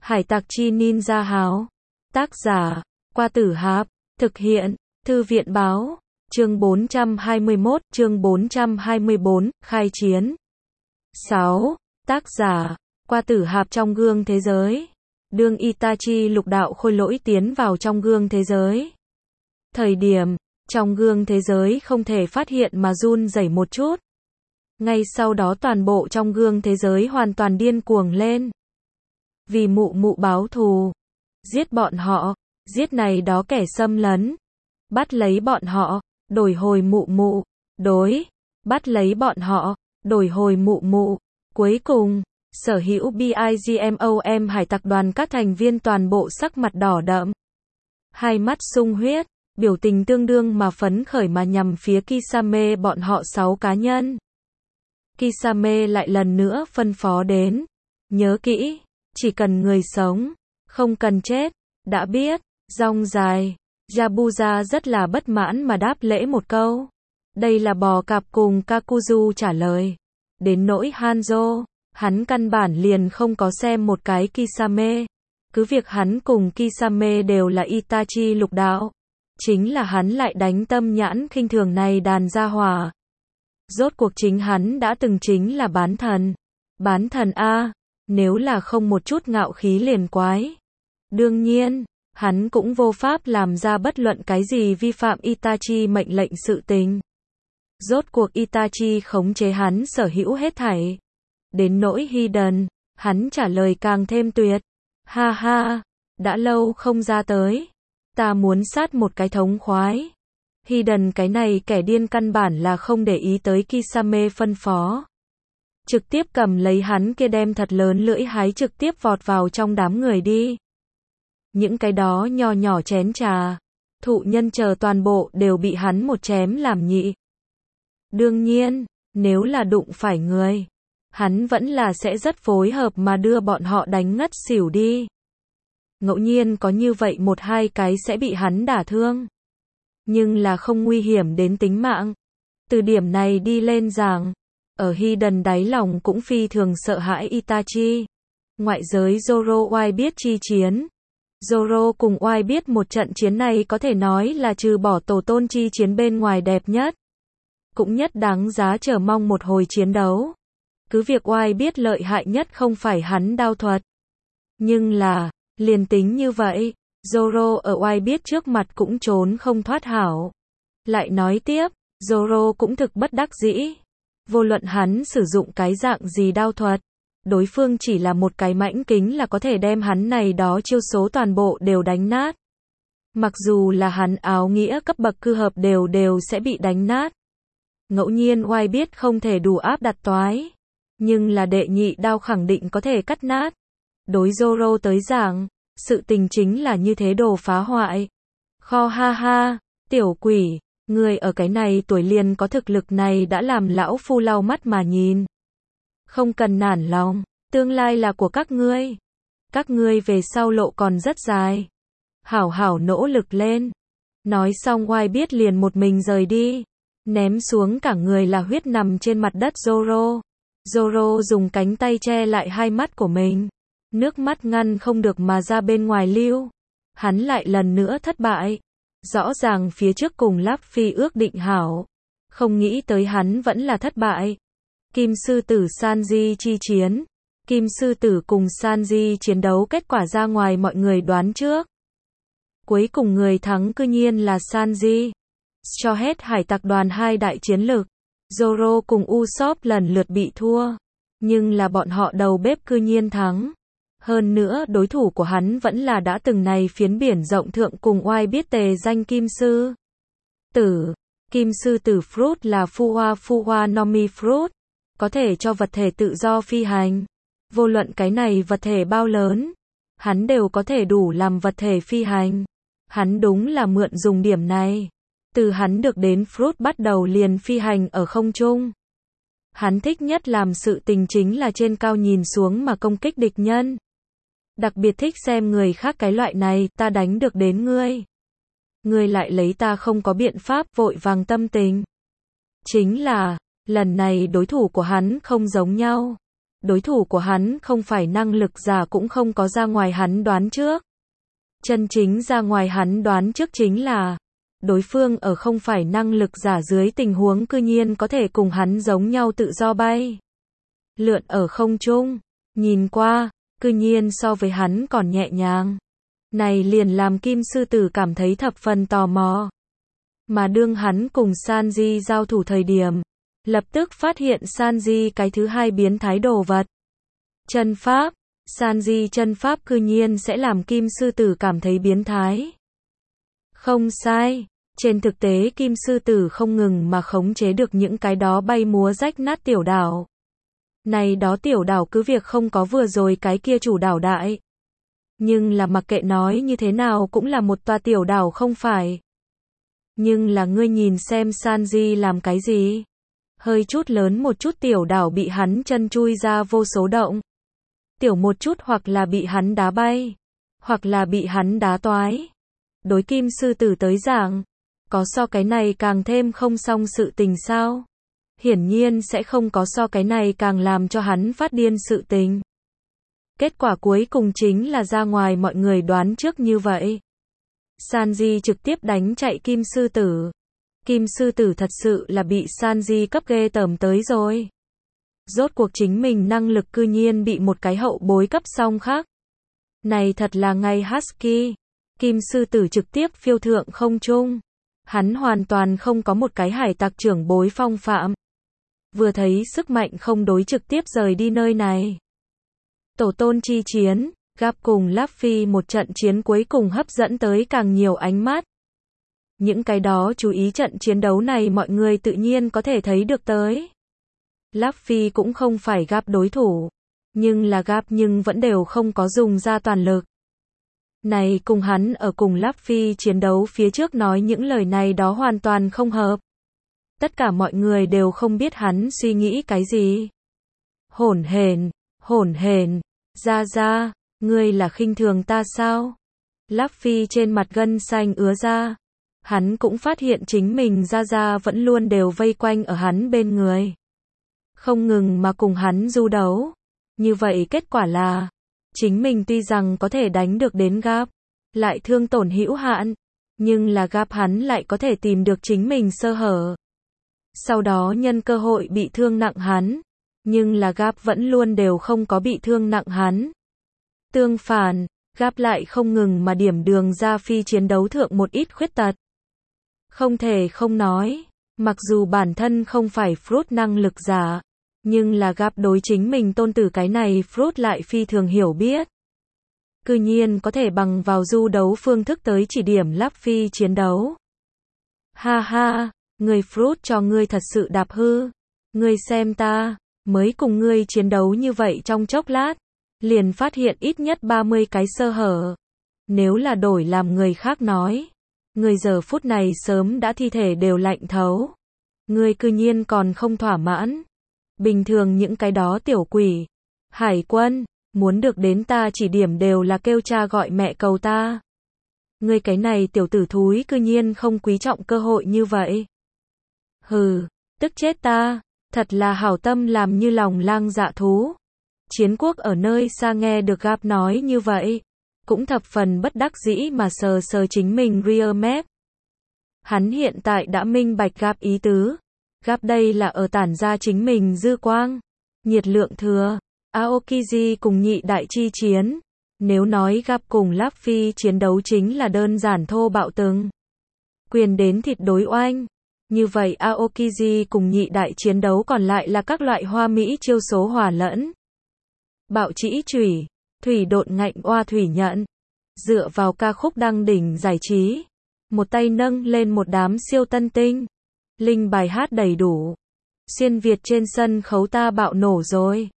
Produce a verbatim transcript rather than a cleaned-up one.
Hải tặc chi ninja háo. Tác giả, Qua Tử Hạp. Thực hiện, Thư viện báo. Chương bốn trăm hai mươi mốt, chương bốn trăm hai mươi bốn, khai chiến. sáu. Tác giả, Qua Tử Hạp. Trong gương thế giới. Đương Itachi lục đạo khôi lỗi tiến vào trong gương thế giới. Thời điểm, trong gương thế giới không thể phát hiện mà run rẩy một chút. Ngay sau đó toàn bộ trong gương thế giới hoàn toàn điên cuồng lên. Vì mụ mụ báo thù. Giết bọn họ, giết này đó kẻ xâm lấn. Bắt lấy bọn họ, đổi hồi mụ mụ. Đối, bắt lấy bọn họ, đổi hồi mụ mụ. Cuối cùng, sở hữu BIGMOM hải tặc đoàn các thành viên toàn bộ sắc mặt đỏ đậm. Hai mắt sung huyết, biểu tình tương đương mà phấn khởi mà nhằm phía Kisame bọn họ sáu cá nhân. Kisame lại lần nữa phân phó đến. Nhớ kỹ, chỉ cần người sống, không cần chết, đã biết, rong dài. Yabuza rất là bất mãn mà đáp lễ một câu. Đây là bò cạp cùng Kakuzu trả lời. Đến nỗi Hanzo, hắn căn bản liền không có xem một cái Kisame. Cứ việc hắn cùng Kisame đều là Itachi lục đạo. Chính là hắn lại đánh tâm nhãn khinh thường này đàn gia hỏa. Rốt cuộc chính hắn đã từng chính là bán thần. Bán thần A, nếu là không một chút ngạo khí liền quái. Đương nhiên, hắn cũng vô pháp làm ra bất luận cái gì vi phạm Itachi mệnh lệnh sự tình. Rốt cuộc Itachi khống chế hắn sở hữu hết thảy. Đến nỗi Hiden, hắn trả lời càng thêm tuyệt. Ha ha, đã lâu không ra tới. Ta muốn sát một cái thống khoái. Hiden cái này kẻ điên căn bản là không để ý tới Kisame phân phó. Trực tiếp cầm lấy hắn kia đem thật lớn lưỡi hái trực tiếp vọt vào trong đám người đi. Những cái đó nho nhỏ chén trà, thụ nhân chờ toàn bộ đều bị hắn một chém làm nhị. Đương nhiên, nếu là đụng phải người, hắn vẫn là sẽ rất phối hợp mà đưa bọn họ đánh ngất xỉu đi. Ngẫu nhiên có như vậy một hai cái sẽ bị hắn đả thương. Nhưng là không nguy hiểm đến tính mạng. Từ điểm này đi lên giảng, ở Hiden đáy lòng cũng phi thường sợ hãi Itachi. Ngoại giới Zoro oai biết chi chiến. Zoro cùng oai biết một trận chiến này có thể nói là trừ bỏ tổ tôn chi chiến bên ngoài đẹp nhất. Cũng nhất đáng giá chờ mong một hồi chiến đấu. Cứ việc oai biết lợi hại nhất không phải hắn đao thuật. Nhưng là, liền tính như vậy, Zoro ở oai biết trước mặt cũng trốn không thoát hảo. Lại nói tiếp, Zoro cũng thực bất đắc dĩ. Vô luận hắn sử dụng cái dạng gì đao thuật, đối phương chỉ là một cái mãnh kính là có thể đem hắn này đó chiêu số toàn bộ đều đánh nát. Mặc dù là hắn áo nghĩa cấp bậc cư hợp đều đều sẽ bị đánh nát. Ngẫu nhiên oai biết không thể đủ áp đặt toái. Nhưng là đệ nhị đao khẳng định có thể cắt nát. Đối Zoro tới giảng, sự tình chính là như thế đồ phá hoại. Kho ha ha, tiểu quỷ, người ở cái này tuổi liền có thực lực này đã làm lão phu lau mắt mà nhìn. Không cần nản lòng, tương lai là của các ngươi. Các ngươi về sau lộ còn rất dài. Hảo hảo nỗ lực lên. Nói xong oai biết liền một mình rời đi. Ném xuống cả người là huyết nằm trên mặt đất Zoro. Zoro dùng cánh tay che lại hai mắt của mình. Nước mắt ngăn không được mà ra bên ngoài lưu. Hắn lại lần nữa thất bại. Rõ ràng phía trước cùng Luffy ước định hảo. Không nghĩ tới hắn vẫn là thất bại. Kim sư tử Sanji chi chiến. Kim sư tử cùng Sanji chiến đấu kết quả ra ngoài mọi người đoán trước. Cuối cùng người thắng cư nhiên là Sanji. Cho hết hải tặc đoàn hai đại chiến lực. Zoro cùng Usopp lần lượt bị thua. Nhưng là bọn họ đầu bếp cư nhiên thắng. Hơn nữa đối thủ của hắn vẫn là đã từng này phiến biển rộng thượng cùng oai biết tề danh Kim sư tử. Kim sư tử fruit là Fuwa Fuwa Nomi fruit. Có thể cho vật thể tự do phi hành. Vô luận cái này vật thể bao lớn, hắn đều có thể đủ làm vật thể phi hành. Hắn đúng là mượn dùng điểm này. Từ hắn được đến fruit bắt đầu liền phi hành ở không trung. Hắn thích nhất làm sự tình chính là trên cao nhìn xuống mà công kích địch nhân. Đặc biệt thích xem người khác cái loại này, ta đánh được đến ngươi. Ngươi lại lấy ta không có biện pháp vội vàng tâm tình. Chính là, lần này đối thủ của hắn không giống nhau. Đối thủ của hắn không phải năng lực giả cũng không có ra ngoài hắn đoán trước. Chân chính ra ngoài hắn đoán trước chính là đối phương ở không phải năng lực giả dưới tình huống cư nhiên có thể cùng hắn giống nhau tự do bay. Lượn ở không trung, nhìn qua, cư nhiên so với hắn còn nhẹ nhàng. Này liền làm Kim Sư Tử cảm thấy thập phần tò mò. Mà đương hắn cùng Sanji giao thủ thời điểm, lập tức phát hiện Sanji cái thứ hai biến thái đồ vật. Chân pháp, Sanji chân pháp cư nhiên sẽ làm Kim Sư Tử cảm thấy biến thái. Không sai, trên thực tế Kim Sư Tử không ngừng mà khống chế được những cái đó bay múa rách nát tiểu đảo. Này đó tiểu đảo cứ việc không có vừa rồi cái kia chủ đảo đại. Nhưng là mặc kệ nói như thế nào cũng là một tòa tiểu đảo không phải. Nhưng là ngươi nhìn xem Sanji làm cái gì? Hơi chút lớn một chút tiểu đảo bị hắn chân chui ra vô số động. Tiểu một chút hoặc là bị hắn đá bay, hoặc là bị hắn đá toái. Đối Kim Sư Tử tới giảng, có so cái này càng thêm không xong sự tình sao? Hiển nhiên sẽ không có so cái này càng làm cho hắn phát điên sự tình. Kết quả cuối cùng chính là ra ngoài mọi người đoán trước như vậy. Sanji trực tiếp đánh chạy Kim Sư Tử. Kim Sư Tử thật sự là bị Sanji cấp ghê tởm tới rồi. Rốt cuộc chính mình năng lực cư nhiên bị một cái hậu bối cấp song khác. Này thật là ngày Husky. Kim Sư Tử trực tiếp phiêu thượng không trung. Hắn hoàn toàn không có một cái hải tặc trưởng bối phong phạm. Vừa thấy sức mạnh không đối trực tiếp rời đi nơi này. Tổ tôn chi chiến, Garp cùng Luffy một trận chiến cuối cùng hấp dẫn tới càng nhiều ánh mắt. Những cái đó chú ý trận chiến đấu này mọi người tự nhiên có thể thấy được tới. Luffy cũng không phải Garp đối thủ, nhưng là Garp nhưng vẫn đều không có dùng ra toàn lực. Này cùng hắn ở cùng Luffy chiến đấu phía trước nói những lời này đó hoàn toàn không hợp. Tất cả mọi người đều không biết hắn suy nghĩ cái gì. Hỗn hển, hỗn hển, ra ra, ngươi là khinh thường ta sao? Luffy trên mặt gân xanh ứa ra. Hắn cũng phát hiện chính mình ra ra vẫn luôn đều vây quanh ở hắn bên người. Không ngừng mà cùng hắn du đấu. Như vậy kết quả là, chính mình tuy rằng có thể đánh được đến Garp, lại thương tổn hữu hạn, nhưng là Garp hắn lại có thể tìm được chính mình sơ hở. Sau đó nhân cơ hội bị thương nặng hắn, nhưng là Garp vẫn luôn đều không có bị thương nặng hắn. Tương phản, Garp lại không ngừng mà điểm đường ra phi chiến đấu thượng một ít khuyết tật. Không thể không nói, mặc dù bản thân không phải Fruit năng lực giả, nhưng là Garp đối chính mình tôn tử cái này Fruit lại phi thường hiểu biết. Cư nhiên có thể bằng vào du đấu phương thức tới chỉ điểm Luffy chiến đấu. Ha ha, người Fruit cho ngươi thật sự đạp hư. Ngươi xem ta, mới cùng ngươi chiến đấu như vậy trong chốc lát, liền phát hiện ít nhất ba mươi cái sơ hở. Nếu là đổi làm người khác nói, người giờ phút này sớm đã thi thể đều lạnh thấu. Ngươi cư nhiên còn không thỏa mãn. Bình thường những cái đó tiểu quỷ, hải quân, muốn được đến ta chỉ điểm đều là kêu cha gọi mẹ cầu ta. Ngươi cái này tiểu tử thúi cư nhiên không quý trọng cơ hội như vậy. Hừ, tức chết ta, thật là hảo tâm làm như lòng lang dạ thú. Chiến quốc ở nơi xa nghe được Garp nói như vậy, cũng thập phần bất đắc dĩ mà sờ sờ chính mình rear map. Hắn hiện tại đã minh bạch Garp ý tứ. Garp đây là ở tản ra chính mình dư quang, nhiệt lượng thừa. Aokiji cùng nhị đại chi chiến. Nếu nói Garp cùng Luffy chiến đấu chính là đơn giản thô bạo từng quyền đến thịt đối oanh. Như vậy Aokiji cùng nhị đại chiến đấu còn lại là các loại hoa mỹ chiêu số hòa lẫn. Bạo trĩ chủy, thủy độn ngạnh oa thủy nhận. Dựa vào ca khúc đăng đỉnh giải trí. Một tay nâng lên một đám siêu tân tinh. Linh bài hát đầy đủ. Xuyên Việt trên sân khấu ta bạo nổ rồi.